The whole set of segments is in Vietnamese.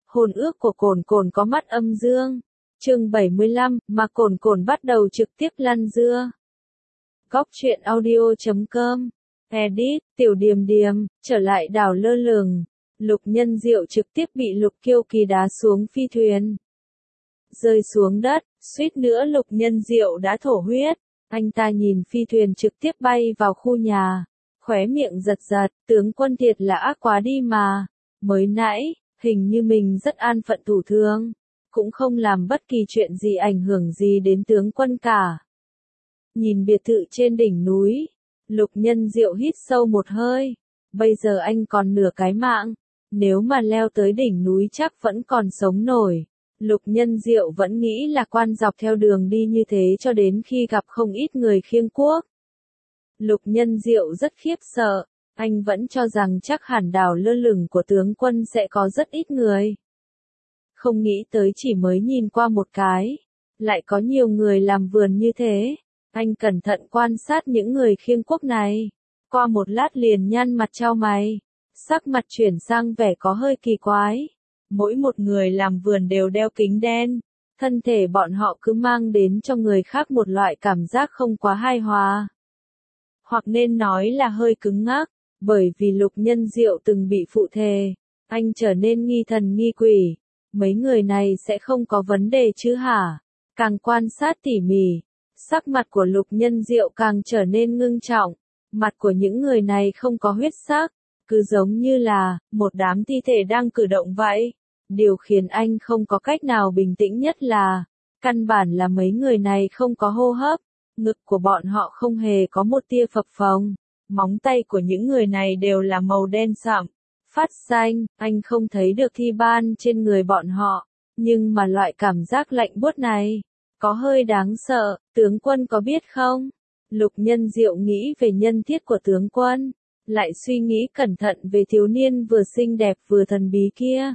Hôn ước của Cồn Cồn có mắt âm dương. Chương 75, mà Cồn Cồn bắt đầu trực tiếp lăn dưa. Góc truyện audio.com. Edit, Tiểu Điềm Điềm, trở lại đảo lơ lửng. Lục Nhân Diệu trực tiếp bị Lục Kiêu Kỳ đá xuống phi thuyền. Rơi xuống đất, suýt nữa Lục Nhân Diệu đã thổ huyết. Anh ta nhìn phi thuyền trực tiếp bay vào khu nhà. Khóe miệng giật giật, tướng quân thiệt là ác quá đi mà. Mới nãy, hình như mình rất an phận thủ thường. Cũng không làm bất kỳ chuyện gì ảnh hưởng gì đến tướng quân cả. Nhìn biệt thự trên đỉnh núi, Lục Nhân Diệu hít sâu một hơi. Bây giờ anh còn nửa cái mạng. Nếu mà leo tới đỉnh núi chắc vẫn còn sống nổi. Lục Nhân Diệu vẫn nghĩ là quan dọc theo đường đi như thế cho đến khi gặp không ít người khiêng cuốc. Lục Nhân Diệu rất khiếp sợ. Anh vẫn cho rằng chắc hẳn đảo lơ lửng của tướng quân sẽ có rất ít người. Không nghĩ tới chỉ mới nhìn qua một cái, lại có nhiều người làm vườn như thế. Anh cẩn thận quan sát những người khiêng cuốc này. Qua một lát liền nhăn mặt chau mày. Sắc mặt chuyển sang vẻ có hơi kỳ quái. Mỗi một người làm vườn đều đeo kính đen. Thân thể bọn họ cứ mang đến cho người khác một loại cảm giác không quá hài hòa. Hoặc nên nói là hơi cứng ngắc. Bởi vì Lục Nhân Diệu từng bị phụ thề. Anh trở nên nghi thần nghi quỷ. Mấy người này sẽ không có vấn đề chứ hả? Càng quan sát tỉ mỉ, sắc mặt của Lục Nhân Diệu càng trở nên ngưng trọng. Mặt của những người này không có huyết sắc, cứ giống như là một đám thi thể đang cử động vậy. Điều khiến anh không có cách nào bình tĩnh nhất là, căn bản là mấy người này không có hô hấp, ngực của bọn họ không hề có một tia phập phồng, móng tay của những người này đều là màu đen sậm. Phát xanh, anh không thấy được thi ban trên người bọn họ, nhưng mà loại cảm giác lạnh buốt này, có hơi đáng sợ, tướng quân có biết không? Lục Nhân Diệu nghĩ về nhân thiết của tướng quân, lại suy nghĩ cẩn thận về thiếu niên vừa xinh đẹp vừa thần bí kia.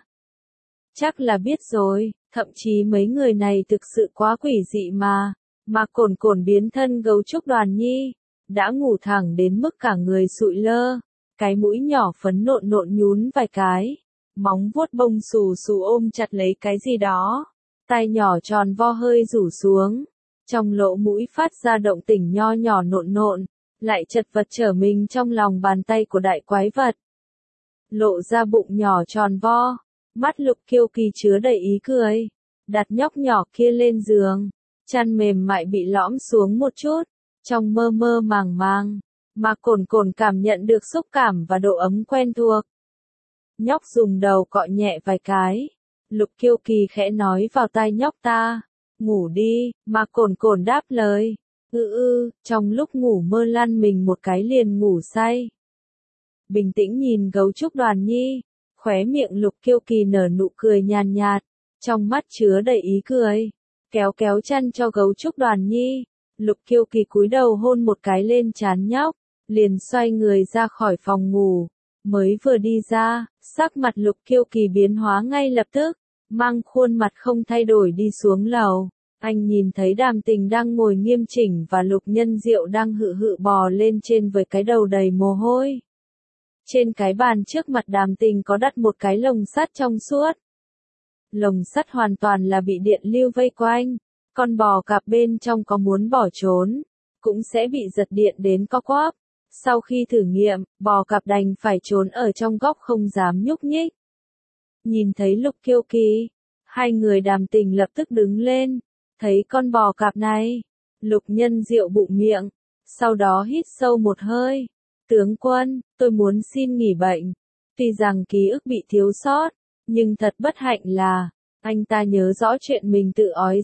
Chắc là biết rồi, thậm chí mấy người này thực sự quá quỷ dị mà Cồn Cồn biến thân gấu trúc Đoàn Nhi, đã ngủ thẳng đến mức cả người sụi lơ. Cái mũi nhỏ phấn nộn nộn nhún vài cái, móng vuốt bông xù xù ôm chặt lấy cái gì đó, tai nhỏ tròn vo hơi rủ xuống, trong lỗ mũi phát ra động tĩnh nho nhỏ nộn nộn, lại chật vật trở mình trong lòng bàn tay của đại quái vật. Lộ ra bụng nhỏ tròn vo, mắt Lục Kiêu Kỳ chứa đầy ý cười, đặt nhóc nhỏ kia lên giường, chăn mềm mại bị lõm xuống một chút, trong mơ mơ màng màng. Mà Cồn Cồn cảm nhận được xúc cảm và độ ấm quen thuộc. Nhóc dùng đầu cọ nhẹ vài cái. Lục Kiêu Kỳ khẽ nói vào tai nhóc ta. Ngủ đi, mà Cồn Cồn đáp lời. Trong lúc ngủ mơ lăn mình một cái liền ngủ say. Bình tĩnh nhìn gấu trúc Đoàn Nhi. Khóe miệng Lục Kiêu Kỳ nở nụ cười nhàn nhạt. Trong mắt chứa đầy ý cười. Kéo kéo chăn cho gấu trúc Đoàn Nhi. Lục Kiêu Kỳ cúi đầu hôn một cái lên trán nhóc. Liền xoay người ra khỏi phòng ngủ. Mới vừa đi ra, sắc mặt Lục Kiêu Kỳ biến hóa ngay lập tức, mang khuôn mặt không thay đổi đi xuống lầu. Anh nhìn thấy Đàm Tình đang ngồi nghiêm chỉnh và Lục Nhân Diệu đang hự hự bò lên trên với cái đầu đầy mồ hôi. Trên cái bàn trước mặt Đàm Tình có đặt một cái lồng sắt trong suốt. Lồng sắt hoàn toàn là bị điện lưu vây quanh. Con bò cạp bên trong có muốn bỏ trốn, cũng sẽ bị giật điện đến co quắp. Sau khi thử nghiệm, bò cạp đành phải trốn ở trong góc không dám nhúc nhích. Nhìn thấy Lục Kiêu Kỳ, hai người Đàm Tình lập tức đứng lên. Thấy con bò cạp này, Lục Nhân Diệu bụng miệng, sau đó hít sâu một hơi. Tướng quân, tôi muốn xin nghỉ bệnh. Tuy rằng ký ức bị thiếu sót, nhưng thật bất hạnh là, anh ta nhớ rõ chuyện mình tự ói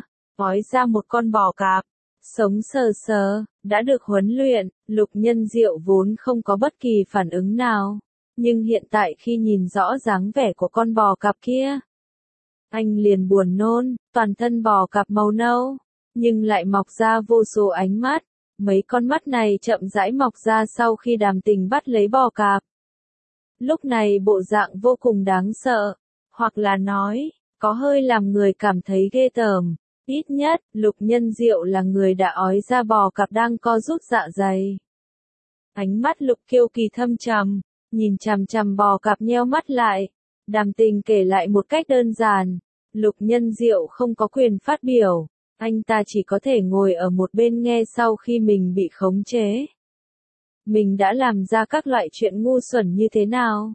ra một con bò cạp. Sống sờ sờ, đã được huấn luyện, Lục Nhân Diệu vốn không có bất kỳ phản ứng nào. Nhưng hiện tại khi nhìn rõ dáng vẻ của con bò cạp kia, anh liền buồn nôn, toàn thân bò cạp màu nâu, nhưng lại mọc ra vô số ánh mắt. Mấy con mắt này chậm rãi mọc ra sau khi Đàm Tình bắt lấy bò cạp. Lúc này bộ dạng vô cùng đáng sợ, hoặc là nói, có hơi làm người cảm thấy ghê tởm. Ít nhất, Lục Nhân Diệu là người đã ói ra bò cạp đang co rút dạ dày. Ánh mắt Lục Kiêu Kỳ thâm trầm, nhìn chằm chằm bò cạp nheo mắt lại. Đàm Tình kể lại một cách đơn giản. Lục Nhân Diệu không có quyền phát biểu. Anh ta chỉ có thể ngồi ở một bên nghe sau khi mình bị khống chế. Mình đã làm ra các loại chuyện ngu xuẩn như thế nào?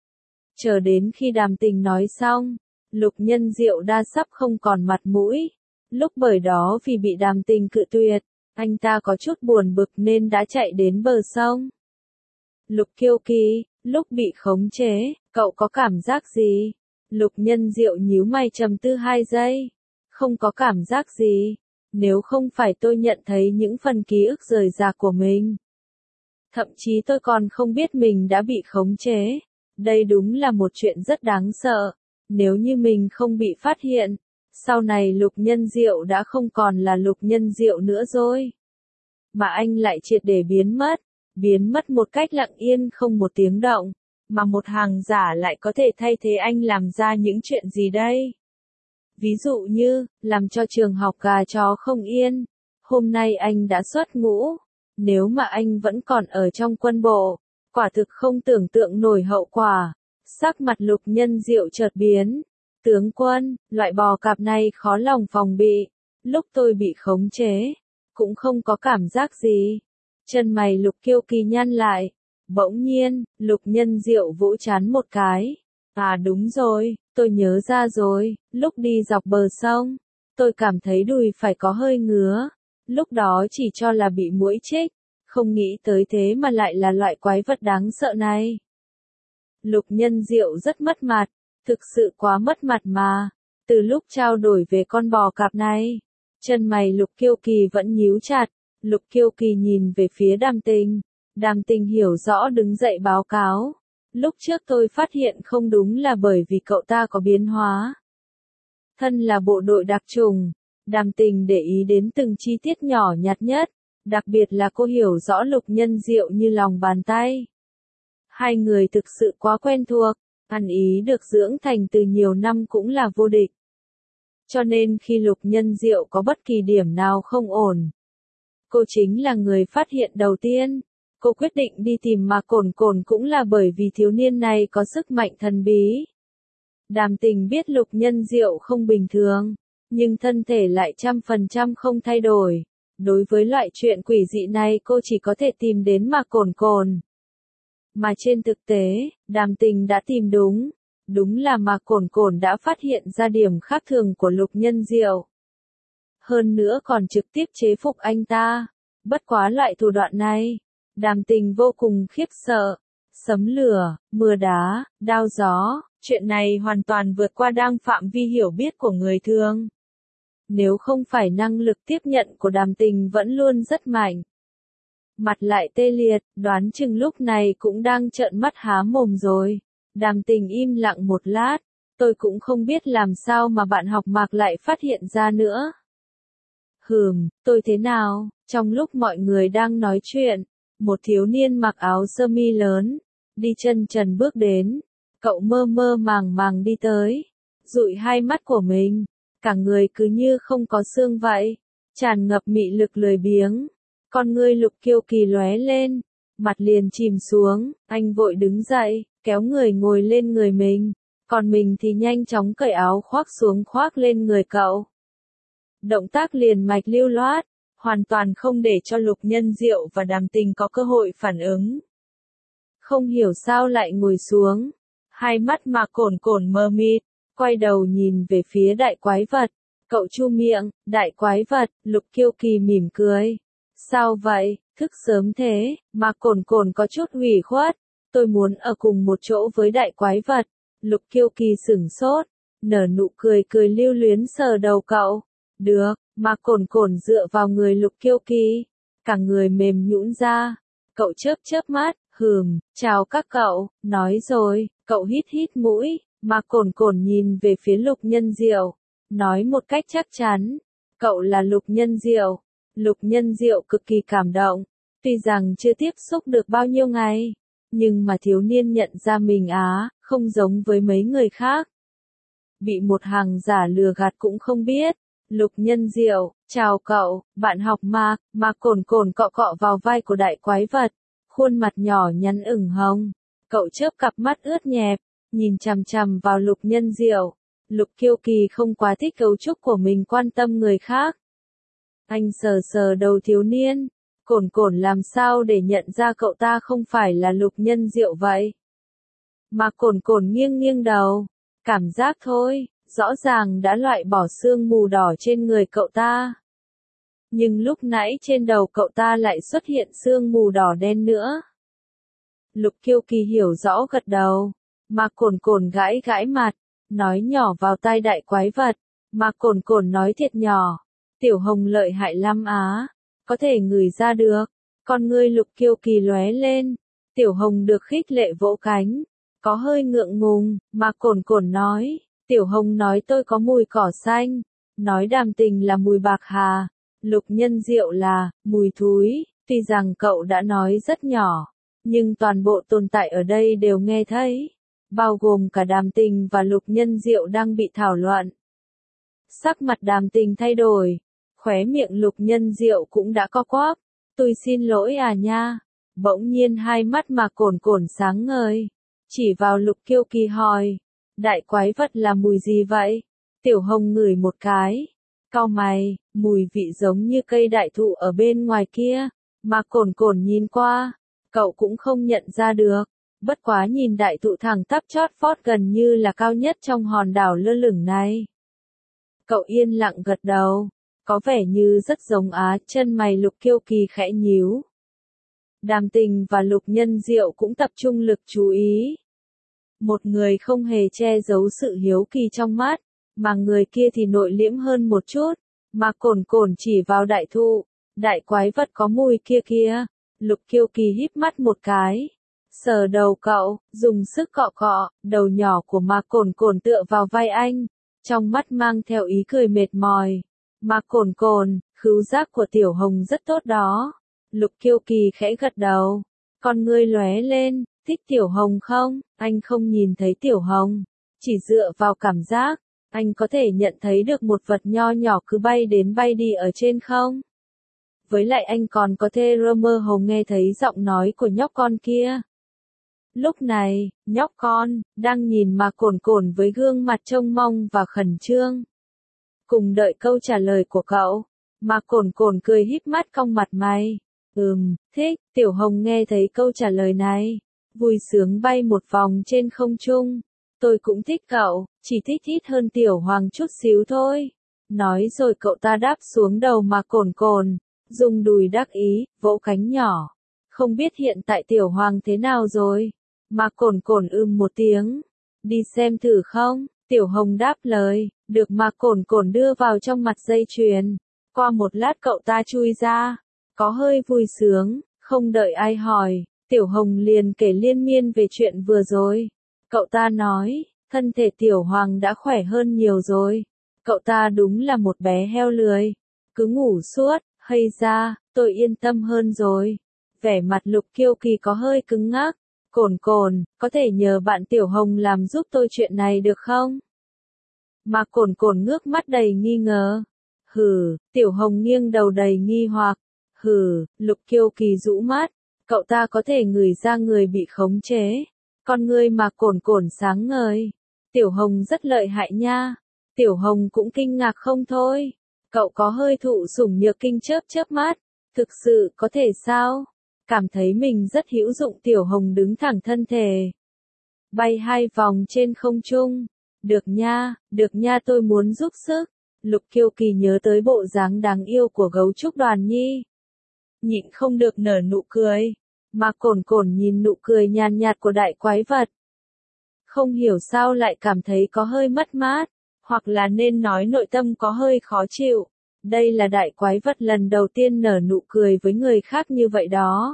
Chờ đến khi Đàm Tình nói xong, Lục Nhân Diệu đã sắp không còn mặt mũi. Lúc bởi đó vì bị Đàm Tình cự tuyệt, anh ta có chút buồn bực nên đã chạy đến bờ sông. Lục Kiêu Kỳ, lúc bị khống chế, cậu có cảm giác gì? Lục Nhân Diệu nhíu mày trầm tư 2 giây. Không có cảm giác gì. Nếu không phải tôi nhận thấy những phần ký ức rời rạc của mình. Thậm chí tôi còn không biết mình đã bị khống chế. Đây đúng là một chuyện rất đáng sợ. Nếu như mình không bị phát hiện, sau này Lục Nhân Diệu đã không còn là Lục Nhân Diệu nữa rồi. Mà anh lại triệt để biến mất một cách lặng yên không một tiếng động. Mà một hàng giả lại có thể thay thế anh làm ra những chuyện gì đây? Ví dụ như, làm cho trường học gà chó không yên. Hôm nay anh đã xuất ngũ. Nếu mà anh vẫn còn ở trong quân bộ, quả thực không tưởng tượng nổi hậu quả. Sắc mặt Lục Nhân Diệu chợt biến. Tướng quân, loại bò cạp này khó lòng phòng bị. Lúc tôi bị khống chế, cũng không có cảm giác gì. Chân mày Lục Kiêu Kỳ nhăn lại. Bỗng nhiên, Lục Nhân Diệu vỗ trán một cái. À đúng rồi, tôi nhớ ra rồi, lúc đi dọc bờ sông, tôi cảm thấy đùi phải có hơi ngứa. Lúc đó chỉ cho là bị muỗi chích, không nghĩ tới thế mà lại là loại quái vật đáng sợ này. Lục Nhân Diệu rất mất mặt, thực sự quá mất mặt mà. Từ lúc trao đổi về con bò cạp này, chân mày Lục Kiêu Kỳ vẫn nhíu chặt. Lục Kiêu Kỳ nhìn về phía Đàm Tình. Đàm Tình hiểu rõ đứng dậy báo cáo. Lúc trước tôi phát hiện không đúng là bởi vì cậu ta có biến hóa. Thân là bộ đội đặc chủng, Đàm Tình để ý đến từng chi tiết nhỏ nhặt nhất, đặc biệt là cô hiểu rõ Lục Nhân Diệu như lòng bàn tay. Hai người thực sự quá quen thuộc, ăn ý được dưỡng thành từ nhiều năm cũng là vô địch. Cho nên khi Lục Nhân Diệu có bất kỳ điểm nào không ổn, cô chính là người phát hiện đầu tiên. Cô quyết định đi tìm mà Cổn Cổn cũng là bởi vì thiếu niên này có sức mạnh thần bí. Đàm Tình biết Lục Nhân Diệu không bình thường, nhưng thân thể lại 100% không thay đổi. Đối với loại chuyện quỷ dị này cô chỉ có thể tìm đến mà Cổn Cổn. Mà trên thực tế, Đàm Tình đã tìm đúng. Đúng là mà Cổn Cổn đã phát hiện ra điểm khác thường của Lục Nhân Diệu. Hơn nữa còn trực tiếp chế phục anh ta. Bất quá loại thủ đoạn này, Đàm Tình vô cùng khiếp sợ. Sấm lửa, mưa đá, đao gió, chuyện này hoàn toàn vượt qua đang phạm vi hiểu biết của người thường. Nếu không phải năng lực tiếp nhận của Đàm Tình vẫn luôn rất mạnh, mặt lại tê liệt, đoán chừng lúc này cũng đang trợn mắt há mồm rồi. Đàm Tình im lặng một lát, tôi cũng không biết làm sao mà bạn học Mạc lại phát hiện ra nữa. Tôi thế nào? Trong lúc mọi người đang nói chuyện, một thiếu niên mặc áo sơ mi lớn, đi chân trần bước đến. Cậu mơ mơ màng màng đi tới, dụi hai mắt của mình, cả người cứ như không có xương vậy, tràn ngập mị lực lười biếng. Con ngươi Lục Kiêu Kỳ lóe lên, mặt liền chìm xuống, anh vội đứng dậy, kéo người ngồi lên người mình, còn mình thì nhanh chóng cởi áo khoác xuống khoác lên người cậu. Động tác liền mạch lưu loát, hoàn toàn không để cho Lục Nhân Diệu và Đàm Tình có cơ hội phản ứng. Không hiểu sao lại ngồi xuống, hai mắt mà Cổn Cổn mờ mịt, quay đầu nhìn về phía đại quái vật. Cậu chu miệng, đại quái vật, Lục Kiêu Kỳ mỉm cười. Sao vậy, thức sớm thế, mà Cổn Cổn có chút ủy khuất. Tôi muốn ở cùng một chỗ với đại quái vật. Lục Kiêu Kỳ sửng sốt, nở nụ cười cười lưu luyến sờ đầu cậu. Được, mà Cổn Cổn dựa vào người Lục Kiêu Kỳ, cả người mềm nhũn ra. Cậu chớp chớp mắt, chào các cậu, nói rồi, cậu hít hít mũi, mà Cổn Cổn nhìn về phía Lục Nhân Diệu, nói một cách chắc chắn, cậu là Lục Nhân Diệu. Lục Nhân Diệu cực kỳ cảm động, tuy rằng chưa tiếp xúc được bao nhiêu ngày, nhưng mà thiếu niên nhận ra mình không giống với mấy người khác. Bị một hàng giả lừa gạt cũng không biết. Lục Nhân Diệu, chào cậu, bạn học Mạc, mà Cổn Cổn cọ cọ vào vai của đại quái vật, khuôn mặt nhỏ nhắn ửng hồng. Cậu chớp cặp mắt ướt nhẹp, nhìn chằm chằm vào Lục Nhân Diệu. Lục Kiêu Kỳ không quá thích cấu trúc của mình quan tâm người khác. Anh sờ sờ đầu thiếu niên, Cổn Cổn làm sao để nhận ra cậu ta không phải là Lục Nhân Diệu vậy? Mà Cổn Cổn nghiêng nghiêng đầu, cảm giác thôi, rõ ràng đã loại bỏ sương mù đỏ trên người cậu ta. Nhưng lúc nãy trên đầu cậu ta lại xuất hiện sương mù đỏ đen nữa. Lục Kiêu Kỳ hiểu rõ gật đầu, mà Cổn Cổn gãi gãi mặt, nói nhỏ vào tai đại quái vật, mà Cổn Cổn nói thiệt nhỏ, Tiểu Hồng lợi hại lắm á, có thể ngửi ra được. Con ngươi Lục Kiêu Kỳ lóe lên, Tiểu Hồng được khích lệ vỗ cánh, có hơi ngượng ngùng, mà Cổn Cổn nói, Tiểu Hồng nói tôi có mùi cỏ xanh, nói Đàm Tình là mùi bạc hà, Lục Nhân Diệu là mùi thúi. Tuy rằng cậu đã nói rất nhỏ, nhưng toàn bộ tồn tại ở đây đều nghe thấy, bao gồm cả Đàm Tình và Lục Nhân Diệu đang bị thảo luận. Sắc mặt Đàm Tình thay đổi, khóe miệng Lục Nhân Diệu cũng đã co quắp, tôi xin lỗi à nha. Bỗng nhiên hai mắt mà Cổn Cổn sáng ngời, chỉ vào Lục Kiêu Kỳ hỏi, đại quái vật là mùi gì vậy? Tiểu Hồng ngửi một cái, cau mày, mùi vị giống như cây đại thụ ở bên ngoài kia, mà Cổn Cổn nhìn qua, cậu cũng không nhận ra được, bất quá nhìn đại thụ thẳng tắp chót vót gần như là cao nhất trong hòn đảo lơ lửng này. Cậu yên lặng gật đầu, có vẻ như rất giống á, chân mày Lục Kiêu Kỳ khẽ nhíu. Đàm Tình và Lục Nhân Diệu cũng tập trung lực chú ý. Một người không hề che giấu sự hiếu kỳ trong mắt, mà người kia thì nội liễm hơn một chút, mà Cổn Cổn chỉ vào đại thụ, đại quái vật có mùi kia kia. Lục Kiêu Kỳ híp mắt một cái, sờ đầu cậu, dùng sức cọ cọ, đầu nhỏ của mà Cổn Cổn tựa vào vai anh, trong mắt mang theo ý cười mệt mỏi. Mà Cổn Cổn, khứu giác của Tiểu Hồng rất tốt đó. Lục Kiêu Kỳ khẽ gật đầu, con ngươi lóe lên, thích Tiểu Hồng không? Anh không nhìn thấy Tiểu Hồng, chỉ dựa vào cảm giác, anh có thể nhận thấy được một vật nho nhỏ cứ bay đến bay đi ở trên không? Với lại anh còn có thể mơ hồ nghe thấy giọng nói của nhóc con kia. Lúc này, nhóc con, đang nhìn mà Cổn Cổn với gương mặt trông mong và khẩn trương. Cùng đợi câu trả lời của cậu, mà Cổn Cổn cười híp mắt cong mặt mày. Thích, Tiểu Hồng nghe thấy câu trả lời này, vui sướng bay một vòng trên không trung. Tôi cũng thích cậu, chỉ thích ít hơn Tiểu Hoàng chút xíu thôi. Nói rồi cậu ta đáp xuống đầu mà Cổn Cổn, dùng đùi đắc ý, vỗ cánh nhỏ. Không biết hiện tại Tiểu Hoàng thế nào rồi? Mà Cổn Cổn một tiếng. Đi xem thử không? Tiểu Hồng đáp lời, được mà Cổn Cổn đưa vào trong mặt dây chuyền. Qua một lát cậu ta chui ra, có hơi vui sướng, không đợi ai hỏi, Tiểu Hồng liền kể liên miên về chuyện vừa rồi. Cậu ta nói, thân thể Tiểu Hoàng đã khỏe hơn nhiều rồi. Cậu ta đúng là một bé heo lười, cứ ngủ suốt, hay ra, tôi yên tâm hơn rồi. Vẻ mặt Lục Kiêu Kỳ có hơi cứng ngắc. Cổn Cổn, có thể nhờ bạn Tiểu Hồng làm giúp tôi chuyện này được không? Mà Cổn Cổn ngước mắt đầy nghi ngờ. Tiểu Hồng nghiêng đầu đầy nghi hoặc. Lục Kiêu Kỳ rũ mắt, cậu ta có thể ngửi ra người bị khống chế. Con ngươi mà Cổn Cổn sáng ngời. Tiểu Hồng rất lợi hại nha. Tiểu Hồng cũng kinh ngạc không thôi. Cậu có hơi thụ sủng nhược kinh chớp mắt. Thực sự có thể sao? Cảm thấy mình rất hữu dụng. Tiểu Hồng đứng thẳng thân thể, bay 2 vòng trên không trung. Được nha tôi muốn giúp sức. Lục Kiêu Kỳ nhớ tới bộ dáng đáng yêu của gấu trúc Đoàn Nhi, nhịn không được nở nụ cười. Mà Cổn Cổn nhìn nụ cười nhàn nhạt của đại quái vật, không hiểu sao lại cảm thấy có hơi mất mát, hoặc là nên nói nội tâm có hơi khó chịu. Đây là đại quái vật lần đầu tiên nở nụ cười với người khác như vậy đó.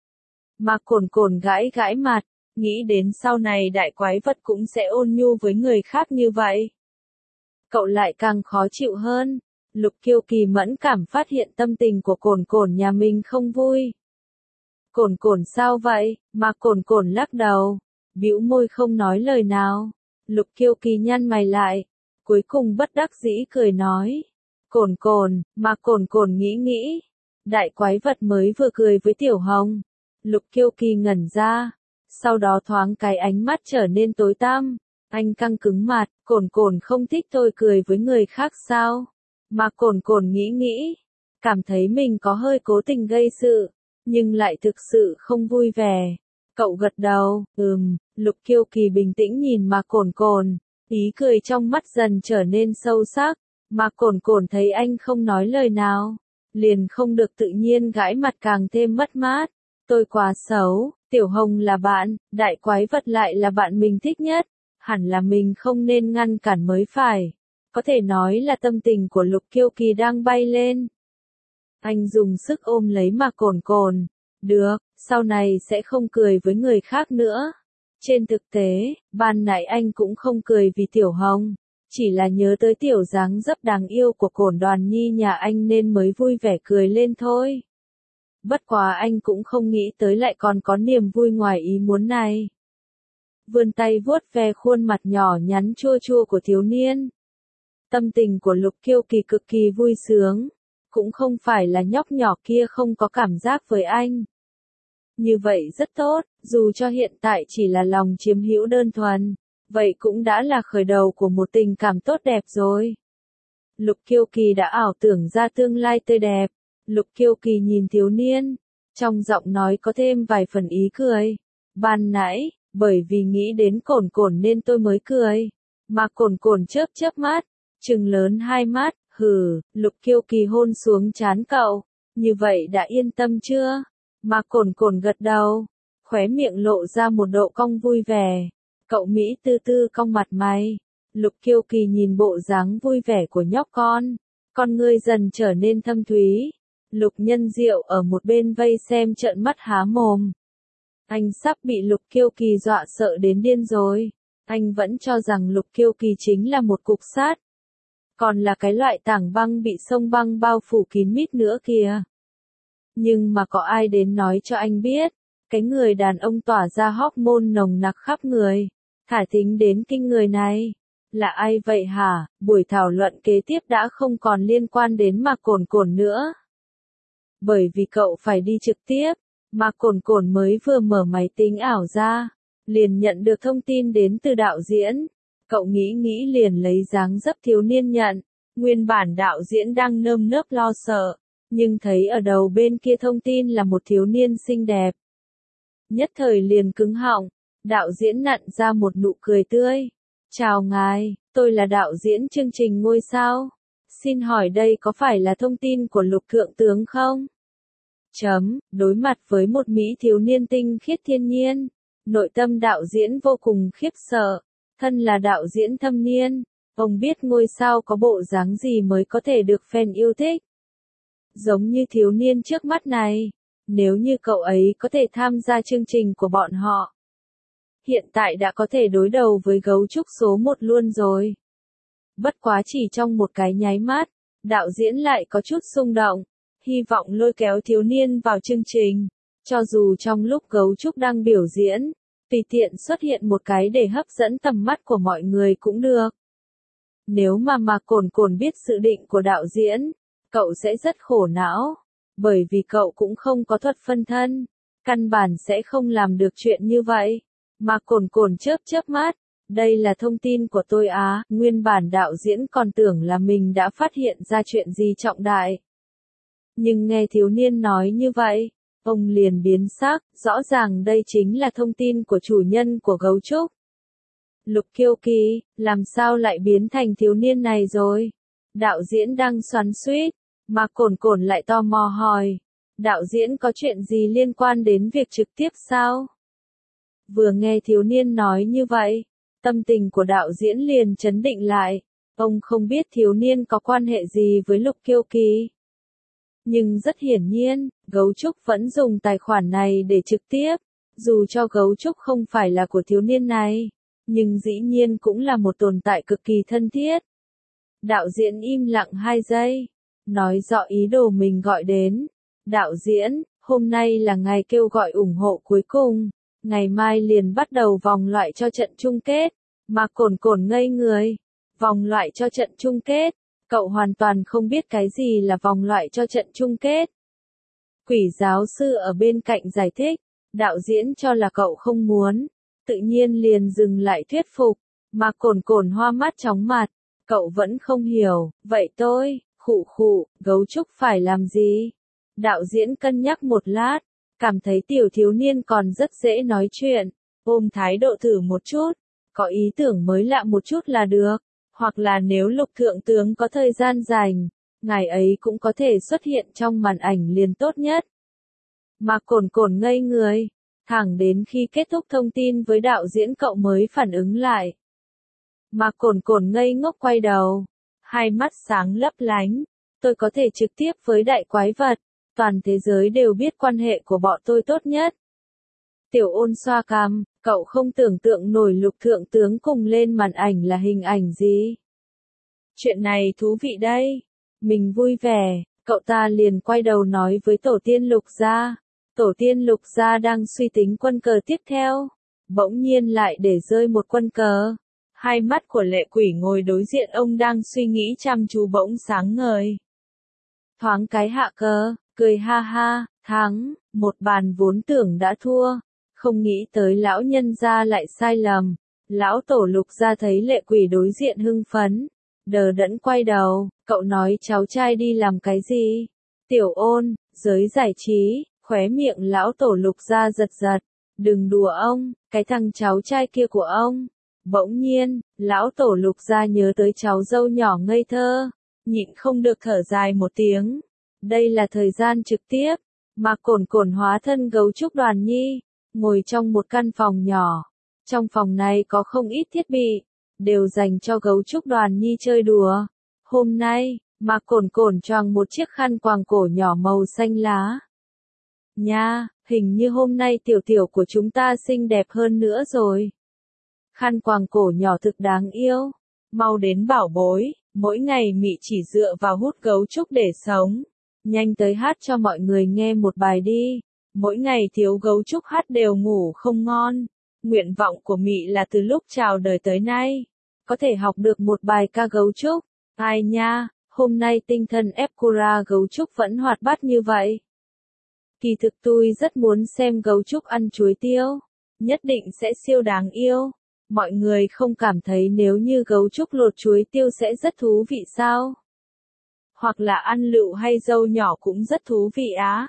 Mà Cổn Cổn gãi gãi mặt, nghĩ đến sau này đại quái vật cũng sẽ ôn nhu với người khác như vậy. Cậu lại càng khó chịu hơn. Lục Kiêu Kỳ mẫn cảm phát hiện tâm tình của Cổn Cổn nhà mình không vui. Cổn Cổn sao vậy? Mà Cổn Cổn lắc đầu, bĩu môi không nói lời nào. Lục Kiêu Kỳ nhăn mày lại, cuối cùng bất đắc dĩ cười nói. Cổn Cổn, mà Cổn Cổn nghĩ. Đại quái vật mới vừa cười với Tiểu Hồng. Lục Kiêu Kỳ ngẩn ra, Sau đó thoáng cái ánh mắt trở nên tối tăm. Anh căng cứng mặt, Cồn Cồn không thích tôi cười với người khác sao? Mà Cồn Cồn nghĩ nghĩ, cảm thấy mình có hơi cố tình gây sự, nhưng lại thực sự không vui vẻ. Cậu gật đầu, Lục Kiêu Kỳ bình tĩnh nhìn Mà Cồn Cồn, ý cười trong mắt dần trở nên sâu sắc. Mà Cồn Cồn thấy anh không nói lời nào, liền không được tự nhiên gãi mặt càng thêm mất mát. Tôi quá xấu, Tiểu Hồng là bạn, đại quái vật lại là bạn mình thích nhất, hẳn là mình không nên ngăn cản mới phải. Có thể nói là tâm tình của Lục Kiêu Kỳ đang bay lên. Anh dùng sức ôm lấy Mà Cồn Cồn. Được, sau này sẽ không cười với người khác nữa. Trên thực tế, ban nãy anh cũng không cười vì Tiểu Hồng, chỉ là nhớ tới tiểu dáng dấp đáng yêu của Cổn Đoàn Nhi nhà anh nên mới vui vẻ cười lên thôi. Bất quá anh cũng không nghĩ tới lại còn có niềm vui ngoài ý muốn này. Vươn tay vuốt ve khuôn mặt nhỏ nhắn chua chua của thiếu niên. Tâm tình của Lục Kiêu Kỳ cực kỳ vui sướng, cũng không phải là nhóc nhỏ kia không có cảm giác với anh. Như vậy rất tốt, dù cho hiện tại chỉ là lòng chiếm hữu đơn thuần, vậy cũng đã là khởi đầu của một tình cảm tốt đẹp rồi. Lục Kiêu Kỳ đã ảo tưởng ra tương lai tươi đẹp. Lục Kiêu Kỳ nhìn thiếu niên, trong giọng nói có thêm vài phần ý cười. Ban nãy, bởi vì nghĩ đến Cổn Cổn nên tôi mới cười. Mà Cổn Cổn chớp chớp mắt, trừng lớn hai mắt, Lục Kiêu Kỳ hôn xuống trán cậu. Như vậy đã yên tâm chưa? Mà Cổn Cổn gật đầu, khóe miệng lộ ra một độ cong vui vẻ. Cậu Mỹ tư tư cong mặt mày. Lục Kiêu Kỳ nhìn bộ dáng vui vẻ của nhóc con ngươi dần trở nên thâm thúy. Lục Nhân Diệu ở một bên vây xem trợn mắt há mồm. Anh sắp bị Lục Kiêu Kỳ dọa sợ đến điên rồi. Anh vẫn cho rằng Lục Kiêu Kỳ chính là một cục sắt. Còn là cái loại tảng băng bị sông băng bao phủ kín mít nữa kìa. Nhưng mà có ai đến nói cho anh biết, cái người đàn ông tỏa ra hormone nồng nặc khắp người, thả thính đến kinh người này, là ai vậy hả? Buổi thảo luận kế tiếp đã không còn liên quan đến Mà Cồn Cồn nữa. Bởi vì cậu phải đi trực tiếp, Mà Cồn Cồn mới vừa mở máy tính ảo ra, liền nhận được thông tin đến từ đạo diễn. Cậu nghĩ nghĩ liền lấy dáng dấp thiếu niên nhận, nguyên bản đạo diễn đang nơm nớp lo sợ, nhưng thấy ở đầu bên kia thông tin là một thiếu niên xinh đẹp. Nhất thời liền cứng họng, đạo diễn nặn ra một nụ cười tươi. Chào ngài, tôi là đạo diễn chương trình ngôi sao. Xin hỏi đây có phải là thông tin của Lục Thượng tướng không? Đối mặt với một Mỹ thiếu niên tinh khiết thiên nhiên, nội tâm đạo diễn vô cùng khiếp sợ. Thân là đạo diễn thâm niên, ông biết ngôi sao có bộ dáng gì mới có thể được fan yêu thích. Giống như thiếu niên trước mắt này, nếu như cậu ấy có thể tham gia chương trình của bọn họ, hiện tại đã có thể đối đầu với gấu trúc số 1 luôn rồi. Bất quá chỉ trong một cái nháy mắt, đạo diễn lại có chút xung động, hy vọng lôi kéo thiếu niên vào chương trình, cho dù trong lúc gấu trúc đang biểu diễn, tùy tiện xuất hiện một cái để hấp dẫn tầm mắt của mọi người cũng được. Nếu mà Cồn Cồn biết dự định của đạo diễn, cậu sẽ rất khổ não, bởi vì cậu cũng không có thuật phân thân, căn bản sẽ không làm được chuyện như vậy. Mà Cồn Cồn chớp chớp mắt, đây là thông tin của tôi á, nguyên bản đạo diễn còn tưởng là mình đã phát hiện ra chuyện gì trọng đại. Nhưng nghe thiếu niên nói như vậy, ông liền biến sắc, rõ ràng đây chính là thông tin của chủ nhân của gấu trúc. Lục Kiêu Kỳ, làm sao lại biến thành thiếu niên này rồi? Đạo diễn đang xoắn xuýt, mà Cồn Cồn lại tò mò hỏi, đạo diễn có chuyện gì liên quan đến việc trực tiếp sao? Vừa nghe thiếu niên nói như vậy, tâm tình của đạo diễn liền chấn định lại, ông không biết thiếu niên có quan hệ gì với Lục Kiêu Kỳ. Nhưng rất hiển nhiên, gấu trúc vẫn dùng tài khoản này để trực tiếp, dù cho gấu trúc không phải là của thiếu niên này, nhưng dĩ nhiên cũng là một tồn tại cực kỳ thân thiết. Đạo diễn im lặng 2 giây, nói rõ ý đồ mình gọi đến. Đạo diễn, hôm nay là ngày kêu gọi ủng hộ cuối cùng, ngày mai liền bắt đầu vòng loại cho trận chung kết. Mà Cồn Cồn ngây người, vòng loại cho trận chung kết, cậu hoàn toàn không biết cái gì là vòng loại cho trận chung kết. Quỷ giáo sư ở bên cạnh giải thích, Đạo diễn cho là cậu không muốn, tự nhiên liền dừng lại thuyết phục, mà Cồn Cồn hoa mắt chóng mặt, cậu vẫn không hiểu, vậy tôi, khụ khụ, gấu trúc phải làm gì? Đạo diễn cân nhắc một lát, cảm thấy tiểu thiếu niên còn rất dễ nói chuyện, ôm thái độ thử một chút, có ý tưởng mới lạ một chút là được, hoặc là nếu Lục thượng tướng có thời gian rảnh, ngài ấy cũng có thể xuất hiện trong màn ảnh liền tốt nhất. Mà Cồn Cồn ngây người, thẳng đến khi kết thúc thông tin với đạo diễn cậu mới phản ứng lại. Mà Cồn Cồn ngây ngốc quay đầu, hai mắt sáng lấp lánh, tôi có thể trực tiếp với đại quái vật, toàn thế giới đều biết quan hệ của bọn tôi tốt nhất. Tiểu Ôn xoa cằm, cậu không tưởng tượng nổi Lục thượng tướng cùng lên màn ảnh là hình ảnh gì. Chuyện này thú vị đây. Mình vui vẻ, cậu ta liền quay đầu nói với tổ tiên Lục gia. Tổ tiên Lục gia đang suy tính quân cờ tiếp theo. Bỗng nhiên lại để rơi một quân cờ. Hai mắt của Lệ Quỷ ngồi đối diện ông đang suy nghĩ chăm chú bỗng sáng ngời. Thoáng cái hạ cờ, cười ha ha, thắng, một bàn vốn tưởng đã thua. Không nghĩ tới lão nhân gia lại sai lầm. Lão tổ Lục gia thấy Lệ Quỷ đối diện hưng phấn. Đờ đẫn quay đầu, cậu nói cháu trai đi làm cái gì? Tiểu Ôn, giới giải trí, khóe miệng lão tổ Lục gia giật giật. Đừng đùa ông, cái thằng cháu trai kia của ông. Bỗng nhiên, lão tổ Lục gia nhớ tới cháu dâu nhỏ ngây thơ, nhịn không được thở dài một tiếng. Đây là thời gian trực tiếp, mà Cồn Cồn hóa thân gấu trúc Đoàn Nhi, ngồi trong một căn phòng nhỏ. Trong phòng này có không ít thiết bị, đều dành cho gấu trúc Đoàn Nhi chơi đùa. Hôm nay, mà Cồn Cồn choàng một chiếc khăn quàng cổ nhỏ màu xanh lá. Nha, hình như hôm nay tiểu tiểu của chúng ta xinh đẹp hơn nữa rồi. Khăn quàng cổ nhỏ thực đáng yêu. Mau đến bảo bối, mỗi ngày Mị chỉ dựa vào hút gấu trúc để sống. Nhanh tới hát cho mọi người nghe một bài đi. Mỗi ngày thiếu gấu trúc hát đều ngủ không ngon. Nguyện vọng của Mị là từ lúc chào đời tới nay, có thể học được một bài ca gấu trúc. Ai nha, hôm nay tinh thần Epcura gấu trúc vẫn hoạt bát như vậy. Kỳ thực tôi rất muốn xem gấu trúc ăn chuối tiêu. Nhất định sẽ siêu đáng yêu. Mọi người không cảm thấy nếu như gấu trúc lột chuối tiêu sẽ rất thú vị sao? Hoặc là ăn lựu hay dâu nhỏ cũng rất thú vị á.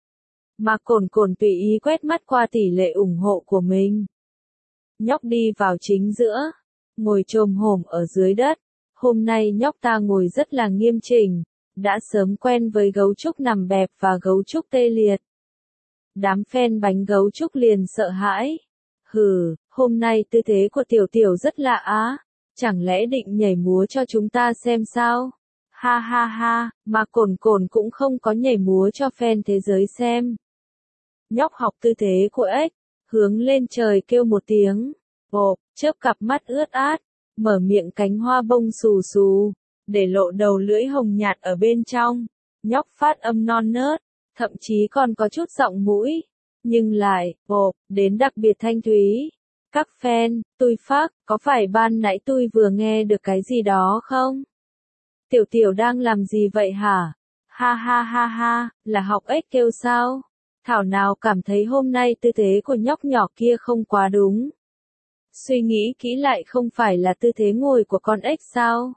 Mà Cồn Cồn tùy ý quét mắt qua tỷ lệ ủng hộ của mình. Nhóc đi vào chính giữa, ngồi chồm hổm ở dưới đất. Hôm nay nhóc ta ngồi rất là nghiêm chỉnh, đã sớm quen với gấu trúc nằm bẹp và gấu trúc tê liệt. Đám fan bánh gấu trúc liền sợ hãi. Hừ, hôm nay tư thế của tiểu tiểu rất lạ á, chẳng lẽ định nhảy múa cho chúng ta xem sao? Ha ha ha, mà Cồn Cồn cũng không có nhảy múa cho fan thế giới xem. Nhóc học tư thế của ếch, hướng lên trời kêu một tiếng, bộp, chớp cặp mắt ướt át, mở miệng cánh hoa bông xù xù, để lộ đầu lưỡi hồng nhạt ở bên trong. Nhóc phát âm non nớt, thậm chí còn có chút giọng mũi, nhưng lại, bộp, đến đặc biệt thanh thúy. Các fan, tôi phát, có phải ban nãy tôi vừa nghe được cái gì đó không? Tiểu tiểu đang làm gì vậy hả? Ha ha ha ha, là học ếch kêu sao? Thảo nào cảm thấy hôm nay tư thế của nhóc nhỏ kia không quá đúng. Suy nghĩ kỹ lại không phải là tư thế ngồi của con ếch sao?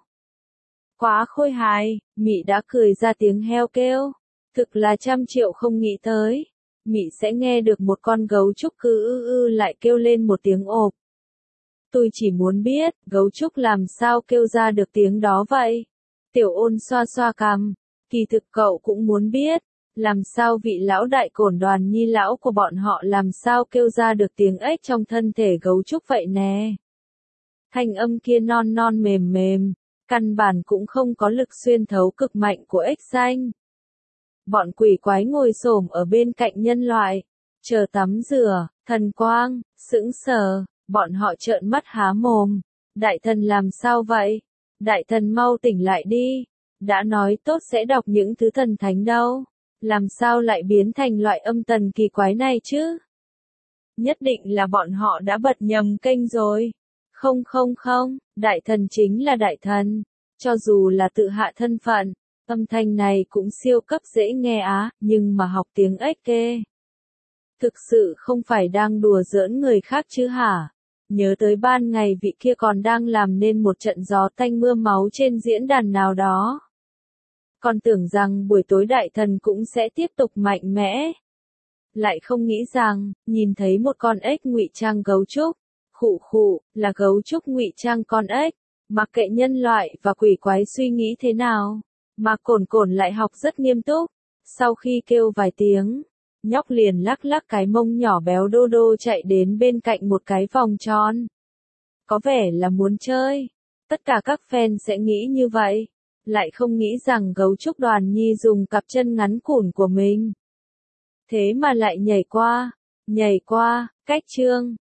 Quá khôi hài, Mị đã cười ra tiếng heo kêu. Thực là 100.000.000 không nghĩ tới. Mị sẽ nghe được một con gấu trúc cứ lại kêu lên một tiếng ộp. Tôi chỉ muốn biết, gấu trúc làm sao kêu ra được tiếng đó vậy? Tiểu Ôn xoa xoa cằm, kỳ thực cậu cũng muốn biết, làm sao vị lão đại Cổn Đoàn Nhi lão của bọn họ làm sao kêu ra được tiếng ếch trong thân thể gấu trúc vậy nè. Thanh âm kia non non mềm mềm, căn bản cũng không có lực xuyên thấu cực mạnh của ếch xanh. Bọn quỷ quái ngồi xổm ở bên cạnh nhân loại, chờ tắm rửa, thần quang, sững sờ, bọn họ trợn mắt há mồm. Đại thần làm sao vậy? Đại thần mau tỉnh lại đi. Đã nói tốt sẽ đọc những thứ thần thánh đâu. Làm sao lại biến thành loại âm tần kỳ quái này chứ? Nhất định là bọn họ đã bật nhầm kênh rồi. Không không không, đại thần chính là đại thần. Cho dù là tự hạ thân phận, âm thanh này cũng siêu cấp dễ nghe á, nhưng mà học tiếng ếch kê. Thực sự không phải đang đùa giỡn người khác chứ hả? Nhớ tới ban ngày vị kia còn đang làm nên một trận gió tanh mưa máu trên diễn đàn nào đó. Còn tưởng rằng buổi tối đại thần cũng sẽ tiếp tục mạnh mẽ. Lại không nghĩ rằng, nhìn thấy một con ếch ngụy trang gấu trúc. Khụ khụ, là gấu trúc ngụy trang con ếch. Mặc kệ nhân loại và quỷ quái suy nghĩ thế nào, mà cồn cồn lại học rất nghiêm túc. Sau khi kêu vài tiếng, nhóc liền lắc lắc cái mông nhỏ béo đô đô chạy đến bên cạnh một cái vòng tròn. Có vẻ là muốn chơi. Tất cả các fan sẽ nghĩ như vậy. Lại không nghĩ rằng gấu trúc Đoàn Nhi dùng cặp chân ngắn cùn của mình. Thế mà lại nhảy qua, cách chương.